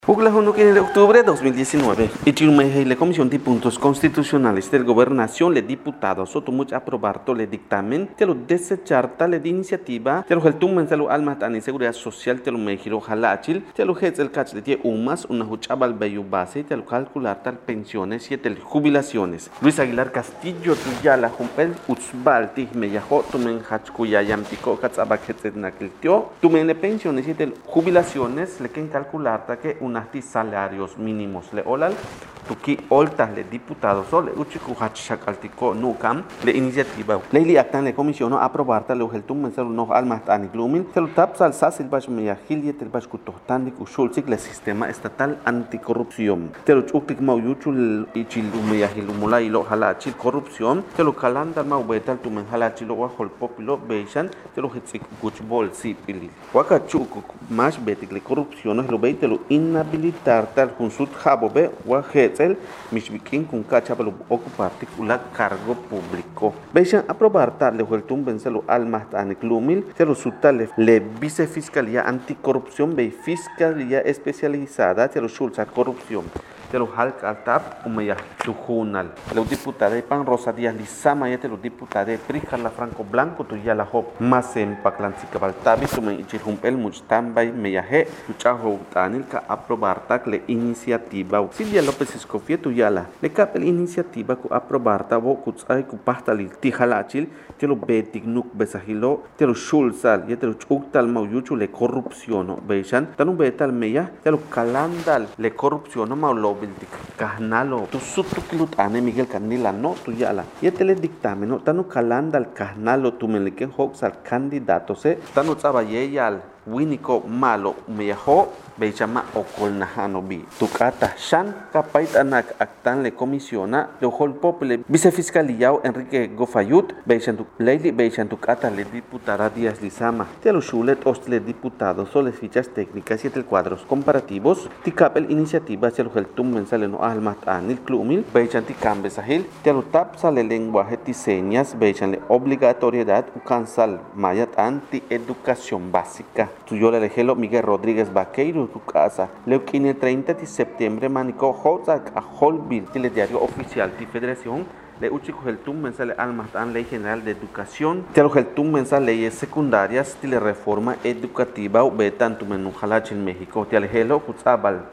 Pugla 1 de octubre de 2019. Y la Comisión de Puntos Constitucionales de Gobernación, le diputado Sotomuch aprobar el dictamen, te lo desechar tal de iniciativa, te lo geltumen, te lo almatan y seguridad social, te lo mejiro jalachil, te lo hetz el cach de umas, una huchabal bello base, te lo calcular tal pensiones y tal jubilaciones. Luis Aguilar Castillo, tuyala, jumpel, utzbal, tijmeyajo, tumen hachkuyayam tico, katzabaket nakiltio, tumen le pensiones y tal jubilaciones, le quieren calcular que unas salarios mínimos le olal tuki oltas le diputados le uchiku hachshakaltiko nukam le iniciativa leili actan le comisión aprobar tal uheltum mensal no almas aniglumil tel tapsal sasil bash meyahiliet el bash kutohtanik ushulsik le sistema estatal anticorrupción tel uktik mauyuchul ichil meyahilumulai lo halachil corrupción tel kalanda maubetal tumen halachil lo hol popilo beishan tel hitsik guchbol sipili wakachuku más betik le corrupción lo beitelo inhabilitar tal consult jabobe wa hetzel mishbikin kun kachapalo ocupar particular cargo público. Beishan aprobar tal le hueltum benselo almas aniklumil te lo sutal le vicefiscalía anticorrupción be fiscalía especializada te lo sulsa corrupción te lo halk altap umaya tujunal los diputados de Pan Rosa Díaz Lizama y los diputados de Prijarla Franco Blanco tu ya la hop más en Paclancica Baltabi tumen ichirumpel mustambay meyaje tuchaho tanil ka aprobar tak le iniciativa Silvia López Escofía tu ya la le capel iniciativa ku aprobar ta bo kutsay ku pastalil tijalachil te lo betik nuk besahilo te lo shulsal y te lo chuktal mauyuchu le corrupción beishan tanu betal meya te lo calandal le corrupción maulo kahnalo tu sutuklut ane Miguel Candila no tu yala y le dictamen no tanu kalandal kahnalo tu meleken hoxal candidato se tanu tsabayeyal winiko malo meyaho bechama okolnahano bi tukata shan kapait anak actan le comisiona de hol pople vicefiscalía Enrique Gofayut bechan tu leili bechan tukata le diputada Díaz Lizama te lo shulet ostle diputados soles fichas técnicas y el cuadros comparativos tikapel iniciativa se lo heltum mensale no almat anil klumil bechan tikambe sahil te lo tapsa le lenguaje ti señas bechan le obligatoriedad ukansal mayat anti educación básica tuyo le gelo Miguel Rodríguez Vaqueiro tu casa leuquín el 30 de septiembre manicó Hotzak a Holbil el diario oficial de Federación le uchico el tum mensal almatan ley general de educación te lo el tum mensal leyes secundarias de reforma educativa betan tu menú halach en México te alejelo Hutzabal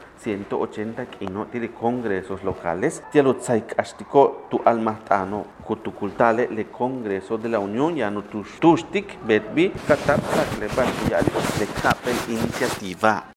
180 kino de congresos locales te lo tsaikastico tu almatano kutukultale le congreso de la Unión ya no tustik betbi katap le capel iniciativa